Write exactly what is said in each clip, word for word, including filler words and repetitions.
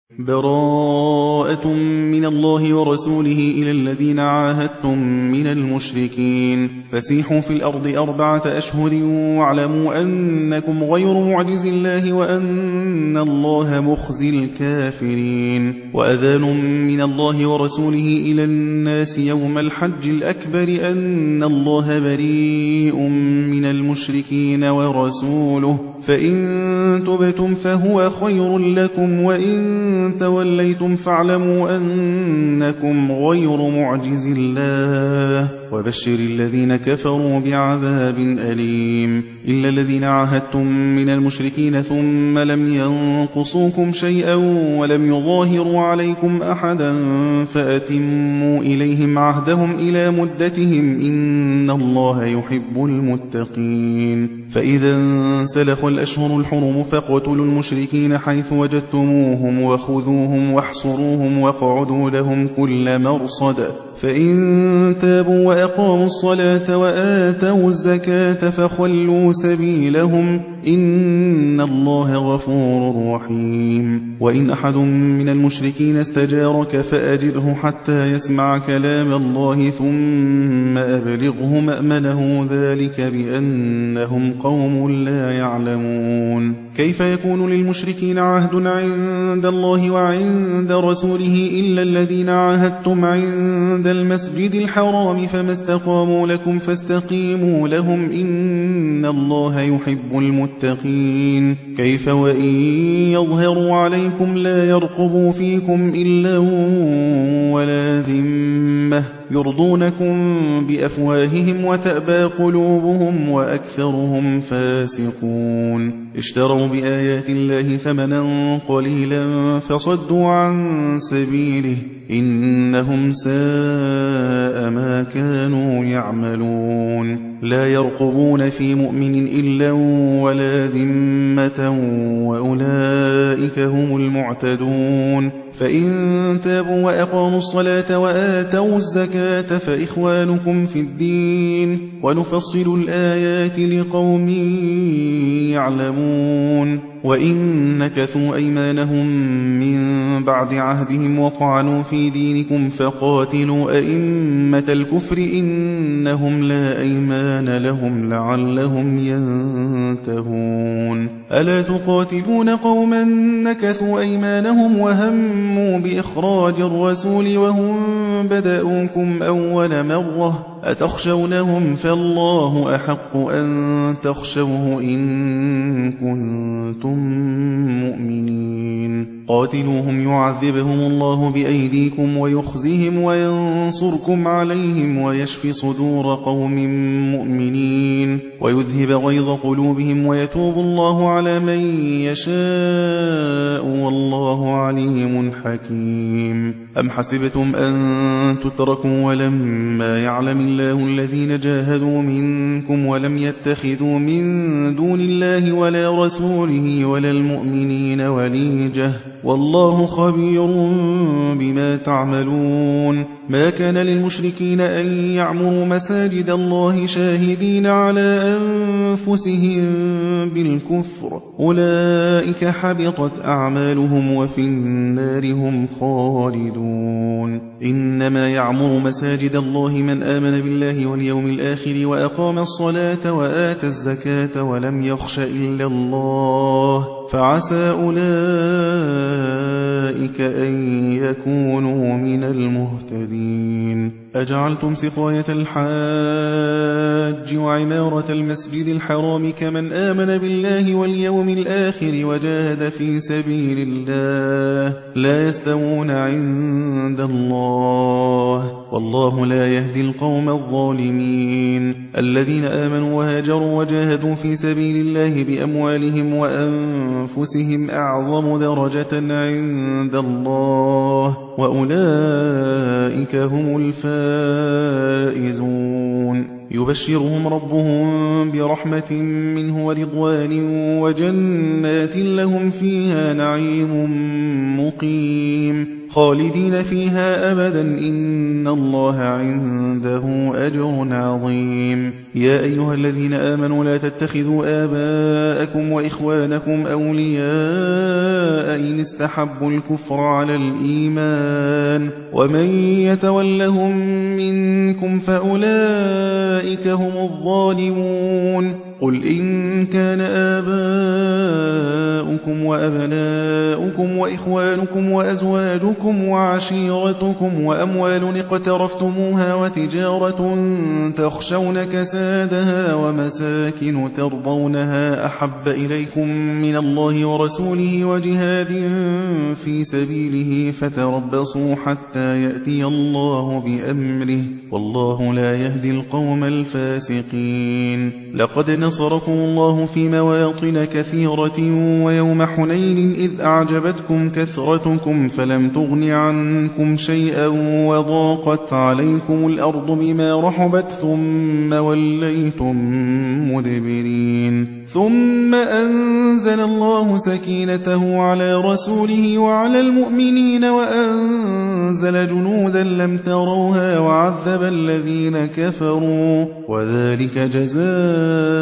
براءة من الله ورسوله إلى الذين عاهدتم من المشركين فسيحوا في الأرض أربعة أشهر واعلموا أنكم غير معجز الله وأن الله مخزي الكافرين وأذان من الله ورسوله إلى الناس يوم الحج الأكبر أن الله بريء من المشركين ورسوله فإن تبتم فهو خير لكم وإن توليتم فاعلموا أنكم غير معجز الله وبشر الذين كفروا بعذاب أليم إلا الذين عاهدتم من المشركين ثم لم ينقصوكم شيئا ولم يظاهروا عليكم أحدا فأتموا إليهم عهدهم إلى مدتهم إن الله يحب المتقين فإذا انسلخ الأشهر الحرم فاقتلوا المشركين حيث وجدتموهم وخذوهم واحصروهم واقعدوا لهم كل مرصد فإن تابوا وأقاموا الصلاة وآتوا الزكاة فخلوا سبيلهم إن الله غفور رحيم وإن أحد من المشركين استجارك فأجره حتى يسمع كلام الله ثم أبلغه مأمنه ذلك بأنهم قوم لا يعلمون كيف يكون للمشركين عهد عند الله وعند رسوله إلا الذين عاهدتم عند المسجد الحرام فما استقاموا لكم فاستقيموا لهم إن الله يحب المتقين كيف وإن يظهروا عليكم لا يرقبوا فيكم إلا ولا ذمة يرضونكم بأفواههم وتأبى قلوبهم وأكثرهم فاسقون اشتروا بآيات الله ثمنا قليلا فصدوا عن سبيله إنهم ساء ما كانوا يعملون لا يرقبون في مؤمن إلا ولا ذمة وأولئك هم المعتدون فإن تابوا وأقاموا الصلاة وآتوا الزكاة فإخوانكم في الدين ونفصل الآيات لقوم يعلمون وإن نكثوا أيمانهم من بعد عهدهم وطعنوا في دينكم فقاتلوا أئمة الكفر إنهم لا أيمان لهم لعلهم ينتهون ألا تقاتلون قوما نكثوا أيمانهم وهموا بإخراج الرسول وهم بدأوكم أول مرة أتخشونهم فالله أحق أن تخشوه إن كنتم مؤمنين قاتلوهم يعذبهم الله بأيديكم ويخزهم وينصركم عليهم ويشف صدور قوم مؤمنين ويذهب غيظ قلوبهم ويتوب الله على من يشاء والله عليم حكيم أم حسبتم أن تتركوا ولما يعلم الله الذين جاهدوا منكم ولم يتخذوا من دون الله ولا رسوله ولا المؤمنين وليجة والله خبير بما تعملون ما كان للمشركين أن يعمروا مساجد الله شاهدين على أنفسهم بالكفر أولئك حبطت أعمالهم وفي النار هم خالدون إنما يعمر مساجد الله من آمن بالله واليوم الآخر وأقام الصلاة وآتى الزكاة ولم يخش إلا الله فعسى أولئك أن يكونوا من المهتدين أجعلتم سقاية الحاج وعمارة المسجد الحرام كمن آمن بالله واليوم الآخر وجاهد في سبيل الله لا يستوون عند الله والله لا يهدي القوم الظالمين الذين آمنوا وهاجروا وجاهدوا في سبيل الله بأموالهم وأنفسهم أعظم درجة عند الله وأولئك هم الفائزون يبشرهم ربهم برحمة منه ورضوان وجنات لهم فيها نعيم مقيم خالدين فيها أبدا إن الله عنده أجر عظيم. يا أيها الذين آمنوا لا تتخذوا آباءكم وإخوانكم أولياء إن استحبوا الكفر على الإيمان ومن يتولهم منكم فأولئك هم الظالمون. قل إن كان آباؤكم وأبناؤكم وإخوانكم وأزواجكم وعشيرتكم وأموال اقترفتموها وتجارة تخشون كسادها ومساكن ترضونها أحب إليكم من الله ورسوله وجهاد في سبيله فتربصوا حتى يأتي الله بأمره والله لا يهدي القوم الفاسقين. لقد نصركم الله في مواطن كثيرة ويوم حنين إذ أعجبتكم كثرتكم فلم تغن عنكم شيئا وضاقت عليكم الأرض بما رحبت ثم وليتم مدبرين. ثم أنزل الله سكينته على رسوله وعلى المؤمنين وأنزل جنودا لم تروها وعذب الذين كفروا وذلك جزاء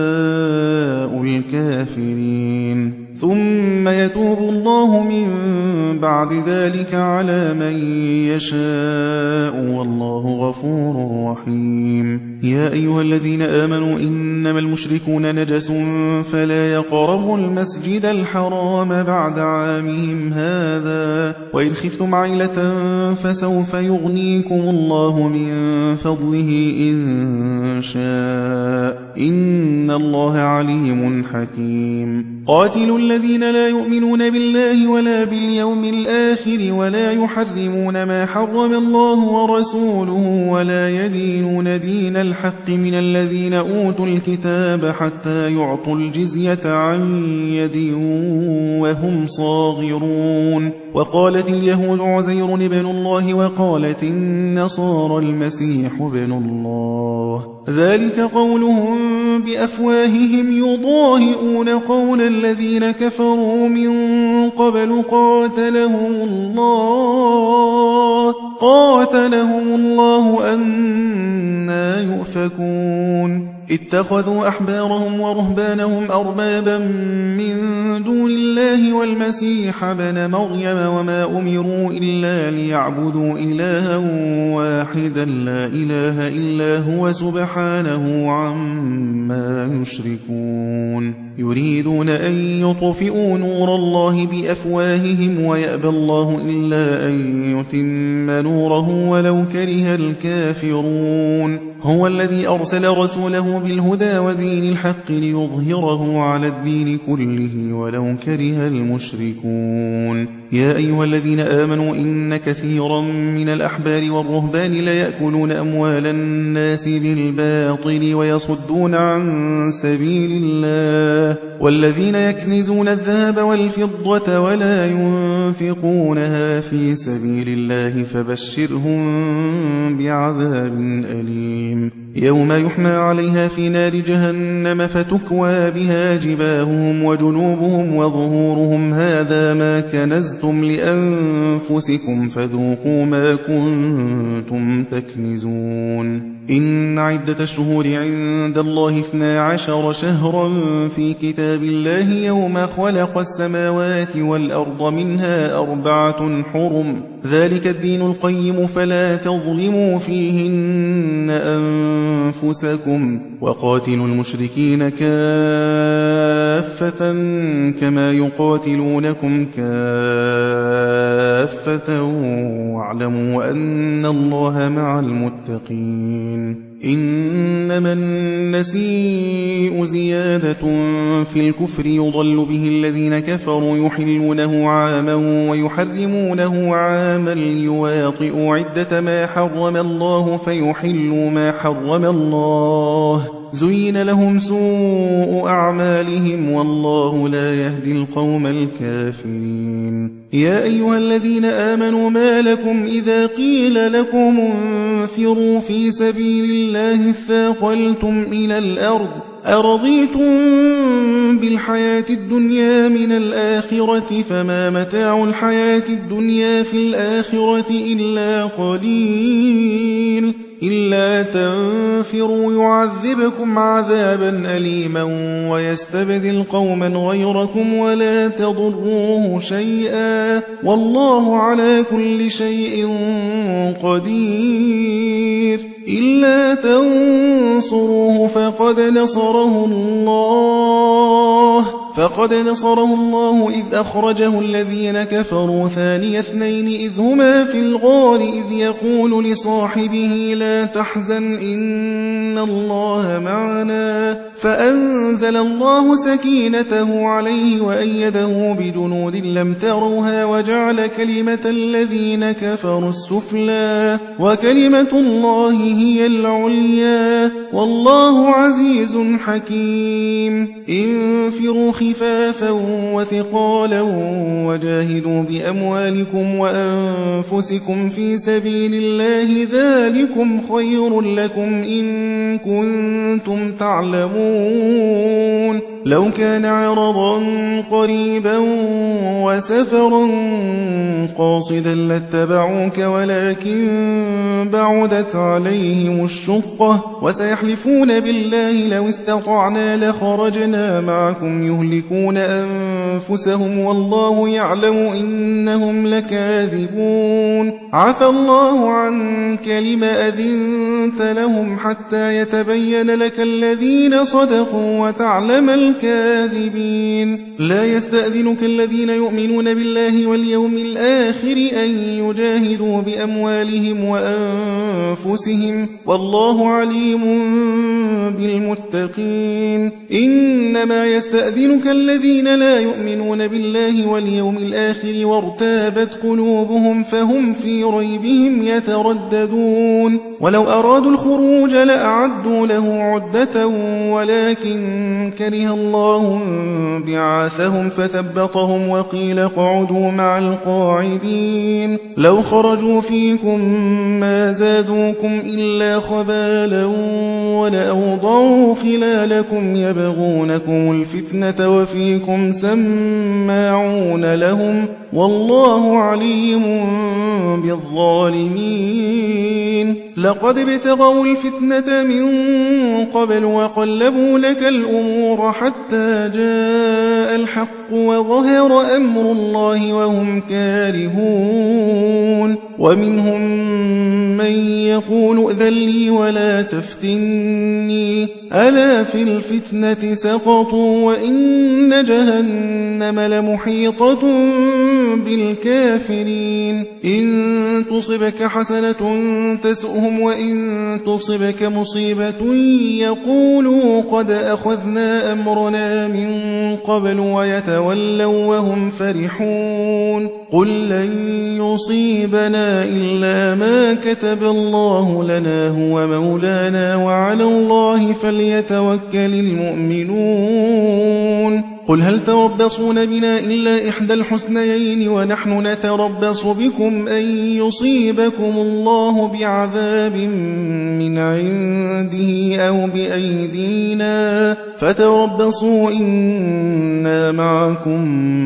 الكافرين. ثم يتوب الله من بعد ذلك على من يشاء والله غفور رحيم. يا أيها الذين آمنوا إنما المشركون نجس فلا يقربوا المسجد الحرام بعد عامهم هذا وإن خفتم عيلة فسوف يغنيكم الله من فضله إن شاء إن الله عليم حكيم. قاتلوا الذين لا يؤمنون بالله ولا باليوم الآخر ولا يحرمون ما حرم الله ورسوله ولا يدينون دين الحق من الذين أوتوا الكتاب حتى يعطوا الجزية عن يد وهم صاغرون. وقالت اليهود عزير ابن الله وقالت النصارى المسيح ابن الله ذلك قولهم بأفواههم يضاهئون قول الذين كفروا من قبل قاتلهم الله قاتلهم الله أنى يؤفكون. اتخذوا أحبارهم ورهبانهم أربابا من دون الله والمسيح ابن مريم وما أمروا إلا ليعبدوا إلها واحدا لا إله إلا هو سبحانه عما يشركون. يريدون أن يطفئوا نور الله بأفواههم ويأبى الله إلا أن يتم نوره ولو كره الكافرون. هو الذي أرسل رسوله بالهدى ودين الحق ليظهره على الدين كله ولو كره المشركون. يا أيها الذين آمنوا إن كثيرا من الأحبار والرهبان ليأكلون أموال الناس بالباطل ويصدون عن سبيل الله والذين يكنزون الذهب والفضة ولا ينفقونها في سبيل الله فبشرهم بعذاب أليم. يوم يحمى عليها في نار جهنم فتكوى بها جباههم وجنوبهم وظهورهم هذا ما كنزتم لأنفسكم فذوقوا ما كنتم تكنزون. إن عدة الشهور عند الله اثنا عشر شهرا في كتاب الله يوم خلق السماوات والأرض منها أربعة حرم ذلك الدين القيم فلا تظلموا فيهن أنفسكم وقاتلوا المشركين كافة كما يقاتلونكم كافة واعلموا أن الله مع المتقين. إنما النسيء زيادة في الكفر يضل به الذين كفروا يحلونه عاما ويحرمونه عاما ليواطئوا عدة ما حرم الله فيحلوا ما حرم الله زين لهم سوء أعمالهم والله لا يهدي القوم الكافرين. يا أيها الذين آمنوا ما لكم إذا قيل لكم انفروا في سبيل الله اثاقلتم إلى الأرض أرضيتم بالحياة الدنيا من الآخرة فما متاع الحياة الدنيا في الآخرة إلا قليل إلا تنفروا يعذبكم عذابا أليما ويستبدل قوما غيركم ولا تضروه شيئا والله على كل شيء قدير إلا تنصروه فقد نصره الله فقد نصره الله إذ أخرجه الذين كفروا ثاني اثنين إذ هما في الغار إذ يقول لصاحبه لا تحزن إن الله معنا فأنزل الله سكينته عليه وأيده بجنود لم تروها وجعل كلمة الذين كفروا السفلى وكلمة الله هي العليا والله عزيز حكيم انفروا خفافا وثقالا وجاهدوا بأموالكم وأنفسكم في سبيل الله ذلكم خير لكم إن كنتم تعلمون لو كان عرضا قريبا وسفرا قاصدا لاتبعوك ولكن بعدت عليهم الشقة وسيحلفون بالله لو استطعنا لخرجنا معكم يهلكون أنفسهم والله يعلم إنهم لكاذبون عفى الله عنك لما أذنت لهم حتى يتبين لك الذين صدقوا وتعلم الكاذبين لا يستأذنك الذين يؤمنون بالله واليوم الآخر أن يجاهدوا بأموالهم وأنفسهم والله عليم بالمتقين إنما يستأذنك الذين لا يؤمنون بالله واليوم الآخر وارتابت قلوبهم فهم في ريبهم يترددون ولو أرادوا الخروج لأعدوا له عدة ولكن كره الله بعاثهم فثبطهم وقيل اقعدوا مع القاعدين لو خرجوا فيكم ما زادوكم إلا خبالا ولأوضعوا خلالكم يبغونكم الفتنة وفيكم سماعون لهم والله عليم بالظالمين لقد ابتغوا الفتنة من قبل وقلبوا لك الأمور حتى جاء الحق وظهر أمر الله وهم كارهون ومنهم من يقول ائذن لي ولا تفتني ألا في الفتنة سقطوا وإن جهنم لمحيطة بالكافرين إن تصبك حسنة تسؤهم وإن تصبك مصيبة يقولوا قد أخذنا أمرنا من قبل ويتولوا وهم فرحون قل لن يصيبنا إلا ما كتب الله لنا هو مولانا وعلى الله فليتوكل المؤمنون قل هل تربصون بنا إلا إحدى الحسنيين ونحن نتربص بكم أن يصيبكم الله بعذاب من عنده أو بأيدينا فتربصوا إنا معكم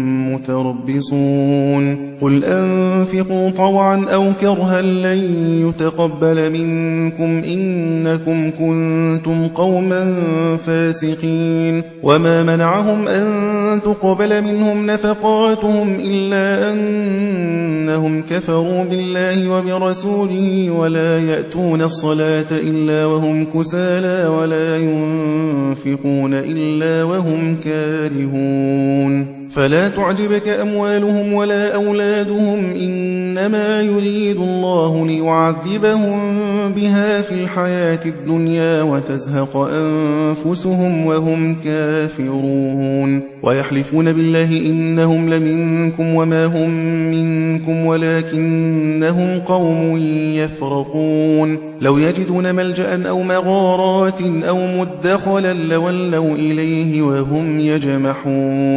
متربصون قل أنفقوا طوعا أو كرها لن يتقبل منكم إنكم كنتم قوما فاسقين وما منعهم أن تقبل منهم نفقاتهم إلا أنهم كفروا بالله وبرسوله ولا يأتون الصلاة إلا وهم كسالى ولا ينفقون إلا وهم كارهون فلا تعجبك أموالهم ولا أولادهم إنما يريد الله ليعذبهم بها في الحياة الدنيا وتزهق أنفسهم وهم كافرون ويحلفون بالله إنهم لمنكم وما هم منكم ولكنهم قوم يفرقون لو يجدون ملجأ أو مغارات أو مدخلا لولوا إليه وهم يجمحون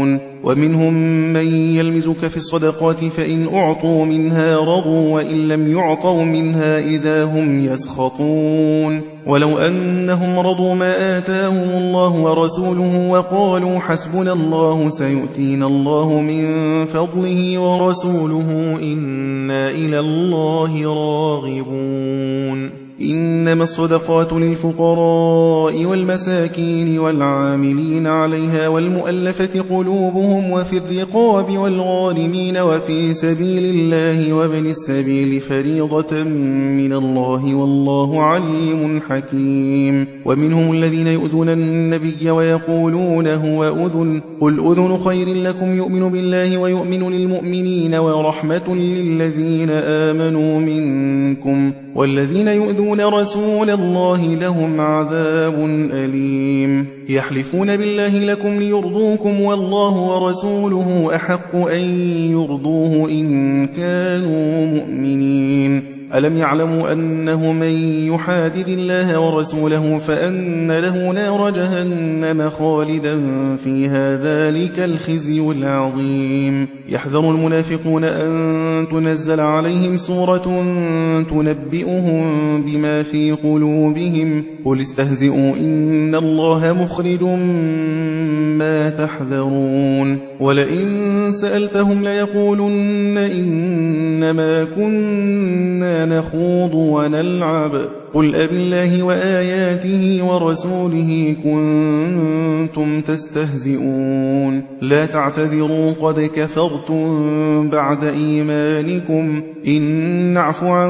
ومنهم من يلمزك في الصدقات فإن أعطوا منها رضوا وإن لم يعطوا منها إذا هم يسخطون ولو أنهم رضوا ما آتاهم الله ورسوله وقالوا حسبنا الله سيؤتينا الله من فضله ورسوله إنا إلى الله راغبون إنما الصدقات للفقراء والمساكين والعاملين عليها والمؤلفة قلوبهم وفي الرقاب والغارمين وفي سبيل الله وابن السبيل فريضة من الله والله عليم حكيم ومنهم الذين يؤذون النبي ويقولون هو أذن قل أذن خير لكم يؤمن بالله ويؤمن للمؤمنين ورحمة للذين آمنوا منكم والذين يؤذون رسول الله لهم عذاب أليم يحلفون بالله لكم ليرضوكم والله ورسوله أحق أن يرضوه إن كانوا مؤمنين ألم يعلموا أنه من يحادد الله ورسوله فأن له نار جهنم خالدا فيها ذلك الخزي العظيم يحذر المنافقون أن تنزل عليهم سورة تنبئهم بما في قلوبهم قل استهزئوا إن الله مخرج ما تحذرون ولئن سألتهم ليقولن إنما كنا نخوض ونلعب قل أبالله وآياته ورسوله كنتم تستهزئون لا تعتذروا قد كفرتم بعد إيمانكم إن نعف عن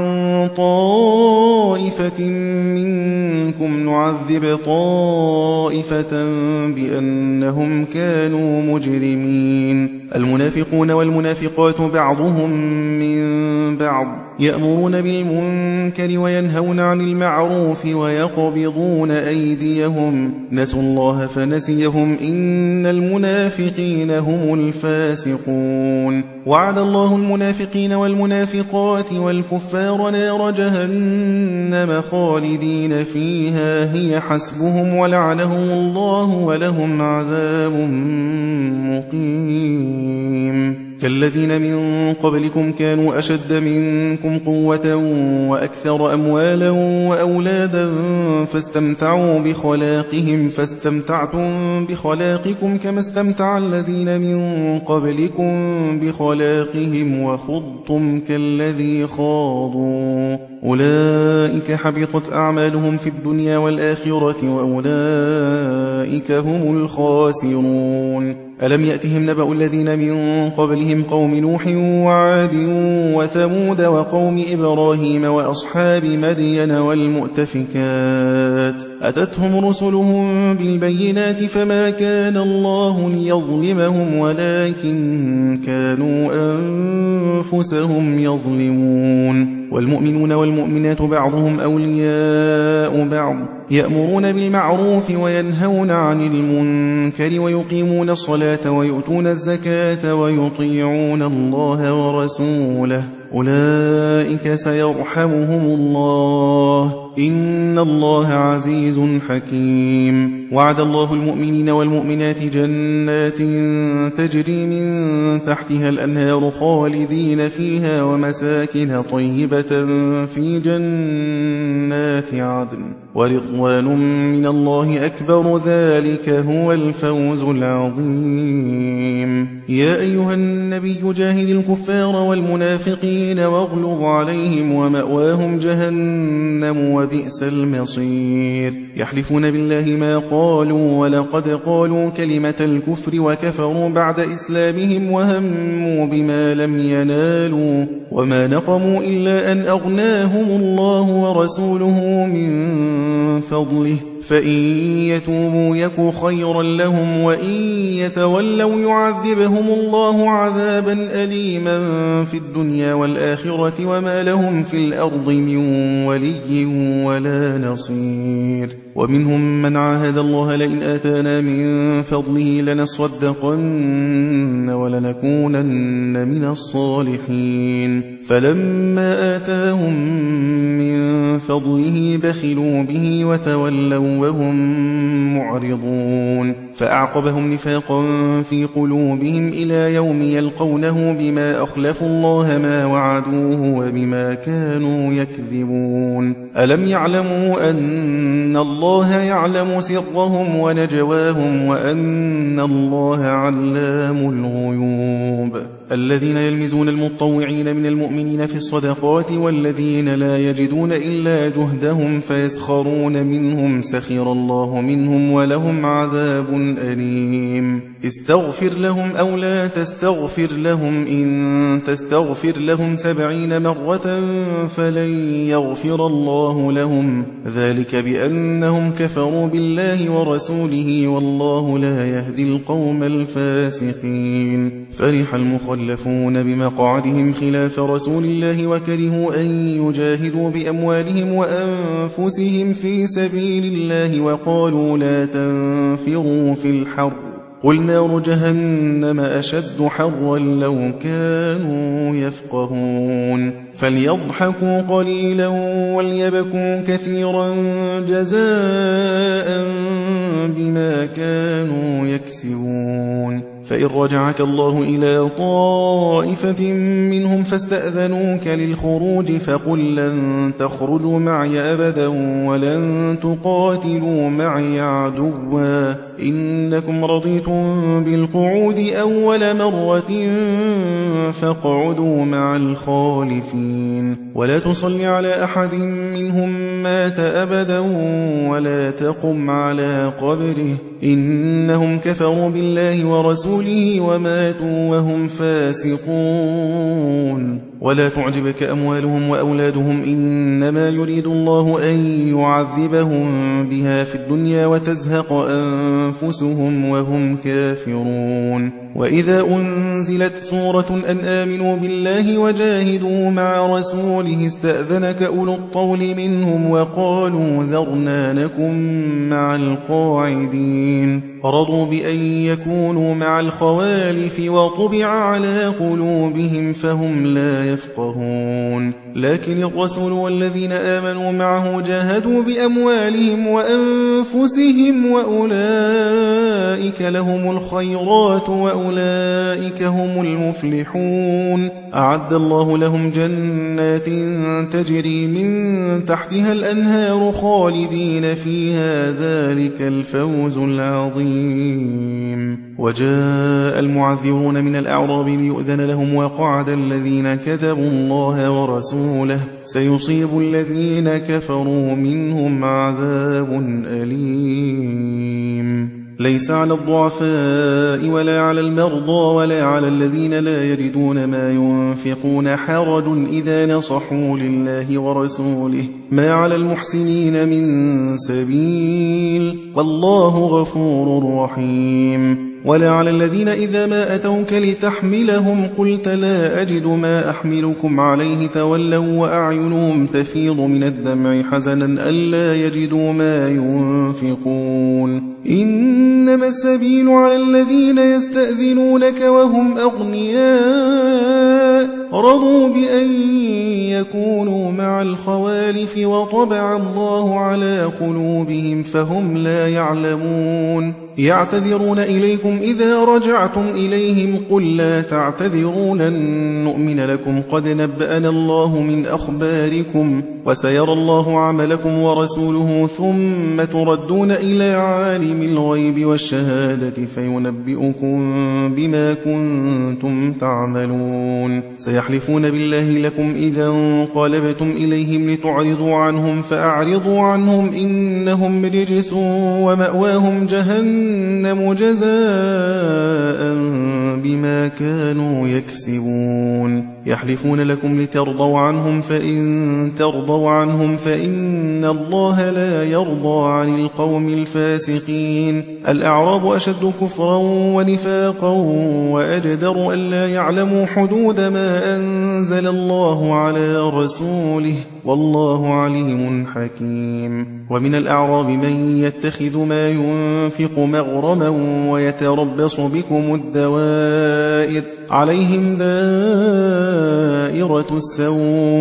طائفة منكم نعذب طائفة بأنهم كانوا مجرمين المنافقون والمنافقات بعضهم من بعض يأمرون بالمنكر وينهون عن المعروف ويقبضون أيديهم نسوا الله فنسيهم إن المنافقين هم الفاسقون وعد الله المنافقين والمنافقات والكفار نار جهنم خالدين فيها هي حسبهم ولعنهم الله ولهم عذاب مقيم كالذين من قبلكم كانوا أشد منكم قوة وأكثر أموالا وأولادا فاستمتعوا بخلاقهم فاستمتعتم بخلاقكم كما استمتع الذين من قبلكم بخلاقهم وخضتم كالذي خاضوا أولئك حبطت أعمالهم في الدنيا والآخرة وأولئك هم الخاسرون ألم يأتهم نبأ الذين من قبلهم قوم نوح وعاد وثمود وقوم إبراهيم وأصحاب مدين والمؤتفكات أتتهم رسلهم بالبينات فما كان الله ليظلمهم ولكن كانوا أنفسهم يظلمون والمؤمنون والمؤمنات بعضهم أولياء بعض يأمرون بالمعروف وينهون عن المنكر ويقيمون الصلاة ويؤتون الزكاة ويطيعون الله ورسوله أولئك سيرحمهم الله إن الله عزيز حكيم وعد الله المؤمنين والمؤمنات جنات تجري من تحتها الأنهار خالدين فيها ومساكن طيبة في جنات عدن ورضوان من الله أكبر ذلك هو الفوز العظيم يا أيها النبي جاهد الكفار والمنافقين واغلظ عليهم ومأواهم جهنم وبئس المصير يحلفون بالله ما قالوا ولقد قالوا كلمة الكفر وكفروا بعد إسلامهم وهموا بما لم ينالوا وما نقموا إلا أن أغناهم الله ورسوله من فضله فإن يتوبوا يك خيرا لهم وإن يتولوا يعذبهم الله عذابا أليما في الدنيا والآخرة وما لهم في الأرض من ولي ولا نصير ومنهم من عاهد الله لئن آتانا من فضله لنصدقن ولنكونن من الصالحين فلما آتاهم من فضله بخلوا به وتولوا وهم معرضون فأعقبهم نفاقا في قلوبهم إلى يوم يلقونه بما أخلفوا الله ما وعدوه وبما كانوا يكذبون. ألم يعلموا أن الله يعلم سرهم ونجواهم وأن الله علام الغيوب. الذين يلمزون المتطوعين من المؤمنين في الصدقات والذين لا يجدون إلا جهدهم فيسخرون منهم سخر الله منهم ولهم عذاب أليم. استغفر لهم أو لا تستغفر لهم إن تستغفر لهم سبعين مرة فلن يغفر الله لهم ذلك بأنهم كفروا بالله ورسوله والله لا يهدي القوم الفاسقين. فرح المخلفون بمقعدهم خلاف رسول الله وكرهوا أن يجاهدوا بأموالهم وأنفسهم في سبيل الله وقالوا لا تنفروا في الحر قل نار جهنم أشد حرا لو كانوا يفقهون. فليضحكوا قليلا وليبكوا كثيرا جزاء بما كانوا يكسبون. فإن رجعك الله إلى طائفة منهم فاستأذنوك للخروج فقل لن تخرجوا معي أبدا ولن تقاتلوا معي عدوا إنكم رضيتم بالقعود أول مرة فاقعدوا مع الخالفين. ولا تصل على أحد منهم مات أبدا ولا تقم على قبره إنهم كفروا بالله ورسوله وماتوا وهم فاسقون. ولا تعجبك أموالهم وأولادهم إنما يريد الله أن يعذبهم بها في الدنيا وتزهق أنفسهم وهم كافرون. وإذا أنزلت سورة أن آمنوا بالله وجاهدوا مع رسوله استأذنك أولو الطول منهم وقالوا ذرنا نكن مع القاعدين. رضوا بأن يكونوا مع الخوالف وطبع على قلوبهم فهم لا يفقهون. لكن الرسول والذين آمنوا معه جاهدوا بأموالهم وأنفسهم وأولئك لهم الخيرات وأولئك هم المفلحون. أعد الله لهم جنات تجري من تحتها الأنهار خالدين فيها ذلك الفوز العظيم. وجاء المعذرون من الأعراب ليؤذن لهم وقعد الذين كذبوا الله ورسوله سيصيب الذين كفروا منهم عذاب أليم. ليس على الضعفاء ولا على المرضى ولا على الذين لا يجدون ما ينفقون حرج إذا نصحوا لله ورسوله ما على المحسنين من سبيل والله غفور رحيم. ولا على الذين إذا ما أتوك لتحملهم قلت لا أجد ما أحملكم عليه تولوا وأعينهم تفيض من الدمع حزنا ألا يجدوا ما ينفقون. إنما السبيل على الذين يستأذنونك وهم أغنياء رضوا بأن يكونوا مع الخوالف وطبع الله على قلوبهم فهم لا يعلمون. يعتذرون إليكم إذا رجعتم إليهم قل لا تعتذروا لن نؤمن لكم قد نبأنا الله من أخباركم وسيرى الله عملكم ورسوله ثم تردون إلى عالم الغيب والشهادة فينبئكم بما كنتم تعملون. سيحلفون بالله لكم إذا انقلبتم إليهم لتعرضوا عنهم فأعرضوا عنهم إنهم رجس ومأواهم جهنم جزاء بما كانوا يكسبون. يحلفون لكم لترضوا عنهم فإن ترضوا عنهم فإن الله لا يرضى عن القوم الفاسقين. الأعراب أشد كفرا ونفاقا وأجدر ألا يعلموا حدود ما أنزل الله على رسوله والله عليم حكيم. ومن الأعراب من يتخذ ما ينفق مغرما ويتربص بكم الدوائر عليهم دائرة السوء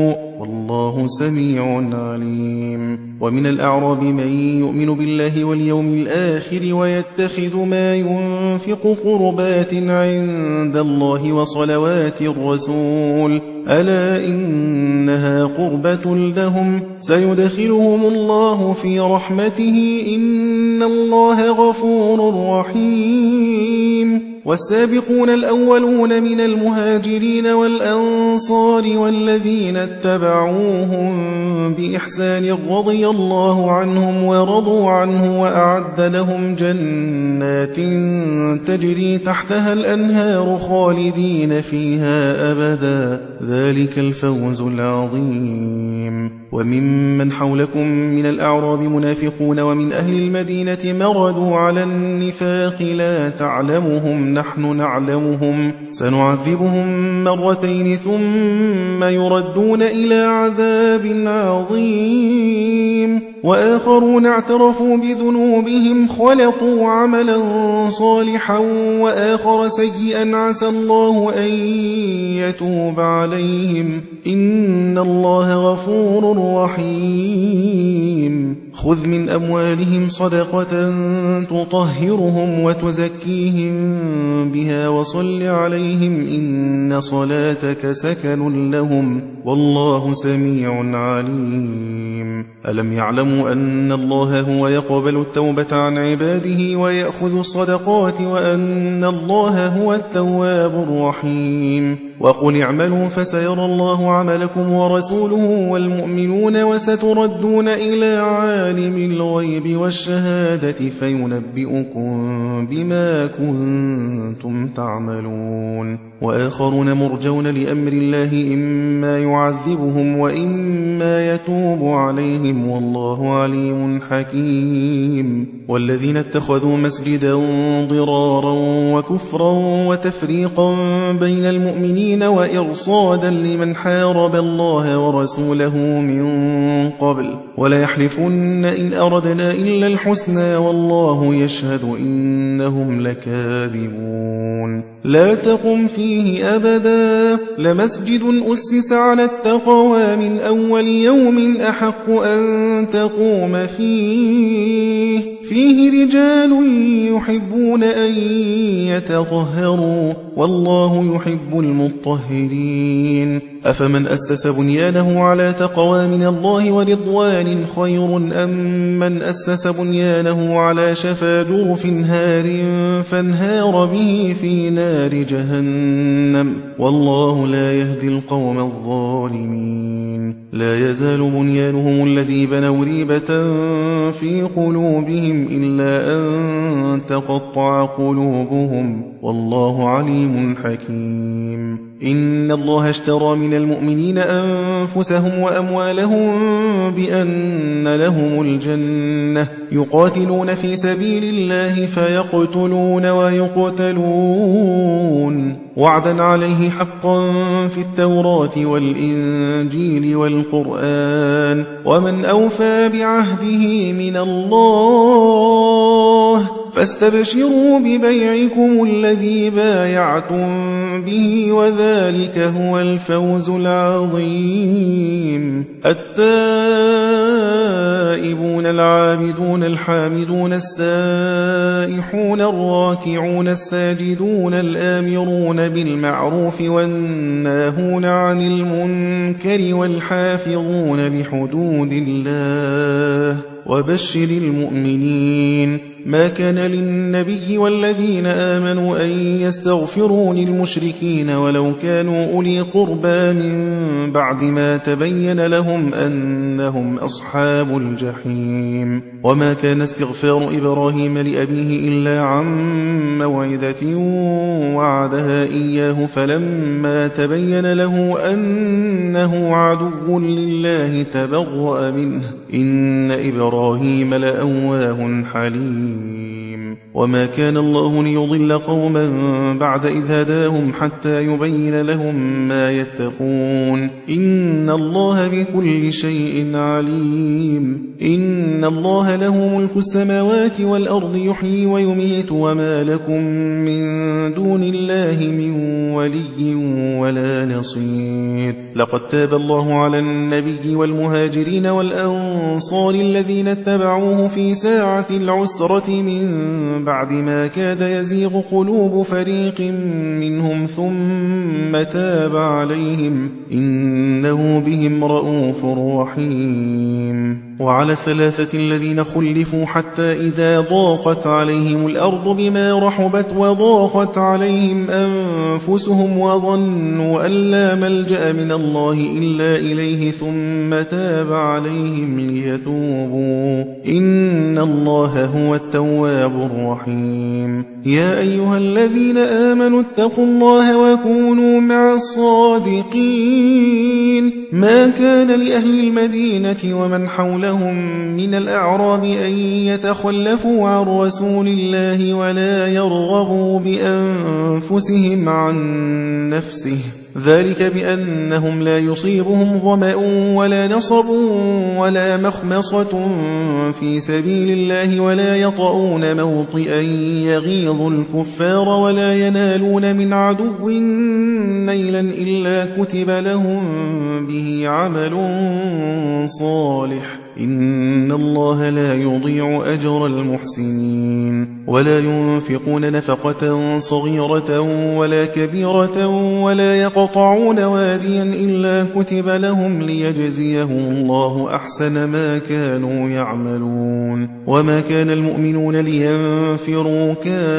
والله سميع عليم. ومن الأعراب من يؤمن بالله واليوم الآخر ويتخذ ما ينفق قربات عند الله وصلوات الرسول ألا إنها قربة لهم سيدخلهم الله في رحمته إن الله غفور رحيم. والسابقون الأولون من المهاجرين والأنصار والذين اتبعوهم بإحسان رضي الله عنهم ورضوا عنه وأعد لهم جنات تجري تحتها الأنهار خالدين فيها أبدا ذلك الفوز العظيم. وممن حولكم من الأعراب منافقون ومن أهل المدينة مردوا على النفاق لا تعلمهم نحن نعلمهم سنعذبهم مرتين ثم يردون إلى عذاب عظيم. وآخرون اعترفوا بذنوبهم خلطوا عملا صالحا وآخر سيئا عسى الله أن يتوب عليهم إن الله غفور رحيم. خذ من أموالهم صدقة تطهرهم وتزكيهم بها وصل عليهم إن صلاتك سكن لهم والله سميع عليم. ألم يعلموا أن الله هو يقبل التوبة عن عباده ويأخذ الصدقات وأن الله هو التواب الرحيم. وقل اعملوا فسيرى الله عملكم ورسوله والمؤمنون وستردون إلى عالم الغيب والشهادة فينبئكم بما كنتم تعملون. وآخرون مرجون لأمر الله إما يعذبهم وإما يتوب عليهم والله عليم حكيم. والذين اتخذوا مسجدا ضرارا وكفرا وتفريقا بين المؤمنين وإرصادا لمن حارب الله ورسوله من قبل ولا يحلفن إن أردنا إلا الحسنى والله يشهد إنهم لكاذبون. لا تقم فيه أبدا لمسجد أسس على التقوى من أول يوم أحق أن تقوم فيه فيه رجال يحبون أن يتطهروا والله يحب المطهرين. أفمن أسس بنيانه على تقوى من الله ورضوان خير أم من أسس بنيانه على شفا جرف هار فانهار به في نار جهنم والله لا يهدي القوم الظالمين. لا يزال بنيانهم الذي بنوا ريبة في قلوبهم إلا أن تقطع قلوبهم والله عليم حكيم. إن الله اشترى من المؤمنين أنفسهم وأموالهم بأن لهم الجنة يقاتلون في سبيل الله فيقتلون ويقتلون وعدا عليه حقا في التوراة والإنجيل والقرآن ومن أوفى بعهده من الله فاستبشروا ببيعكم الذي بايعتم به وذلك هو الفوز العظيم. التائبون العابدون الحامدون السائحون الراكعون الساجدون الآمرون بالمعروف والناهون عن المنكر والحافظون لحدود الله وبشر المؤمنين. ما كان للنبي والذين آمنوا أن يستغفروا للمشركين ولو كانوا أولي قربى من بعد ما تبين لهم أنهم أصحاب الجحيم. وما كان استغفار إبراهيم لأبيه إلا عن موعدة وعدها إياه فلما تبين له أنه عدو لله تبرأ منه إن إبراهيم لأواه حليم. وما كان الله ليضل قوما بعد إذ هداهم حتى يبين لهم ما يتقون إن الله بكل شيء عليم إن الله له ملك السماوات والأرض يحيي ويميت وما لكم من دون الله من ولي ولا نصير لقد تاب الله على النبي والمهاجرين والأنصار الذين اتبعوه في ساعة العسرة من بعد ما كاد يزيغ قلوب فريق منهم ثم تاب عليهم إنه بهم رؤوف رحيم وعلى الثلاثة الذين خلفوا حتى إذا ضاقت عليهم الأرض بما رحبت وضاقت عليهم أنفسهم وظنوا أن لا ملجأ من الله إلا إليه ثم تاب عليهم ليتوبوا إن الله هو التواب الرحيم يا أيها الذين آمنوا اتقوا الله وكونوا مع الصادقين ما كان لأهل المدينة ومن حولهم من الأعراب أن يتخلفوا عن رسول الله ولا يرغبوا بأنفسهم عن نفسه ذلك بأنهم لا يصيبهم ظمأ ولا نصب ولا مخمصة في سبيل الله ولا يطؤون موطئا يغيظ الكفار ولا ينالون من عدو نيلا إلا كتب لهم به عمل صالح إن الله لا يضيع أجر المحسنين ولا ينفقون نفقة صغيرة ولا كبيرة ولا يقطعون واديا إلا كتب لهم ليجزيهم الله أحسن ما كانوا يعملون وما كان المؤمنون لينفروا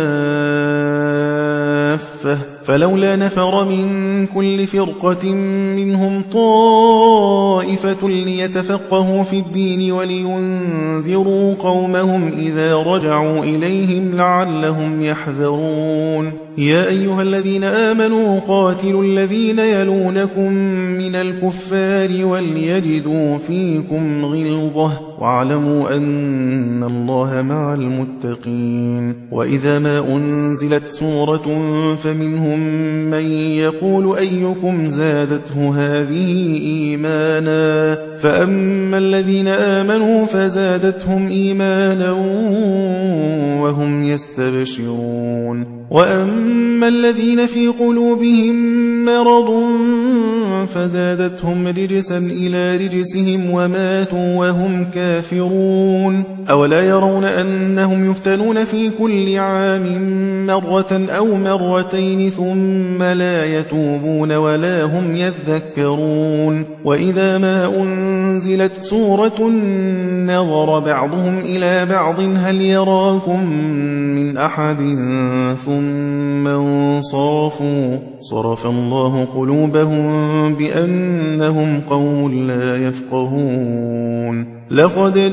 كافة فلولا نفر من كل فرقة منهم طائفة ليتفقهوا في الدين ولينذروا قومهم إذا رجعوا إليهم لعلهم يحذرون يا أيها الذين آمنوا قاتلوا الذين يلونكم من الكفار وليجدوا فيكم غلظة واعلموا أن الله مع المتقين وإذا ما أنزلت سورة فمنهم من يقول أيكم زادته هذه إيمانا فأما الذين آمنوا فزادتهم إيمانا وهم يستبشرون وأما الذين في قلوبهم مرض فزادتهم رجسا إلى رجسهم وماتوا وهم كافرون أولا يرون أنهم يفتنون في كل عام مرة أو مرتين ثم لا يتوبون ولا هم يذكرون وإذا ما أنزلت سورة نظر بعضهم إلى بعض هل يراكم من أحد ثم انصرفوا صرف الله قلوبهم بأنهم قوم لا يفقهون لقد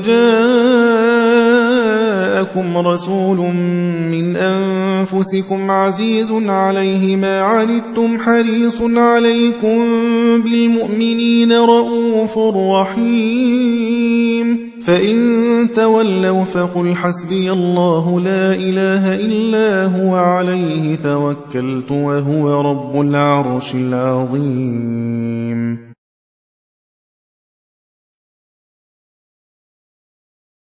جاءكم رسول من أنفسكم عزيز عليه ما عنتم حريص عليكم بالمؤمنين رؤوف رحيم فإن تولوا فقل حسبي الله لا إله إلا هو عليه توكلت وهو رب العرش العظيم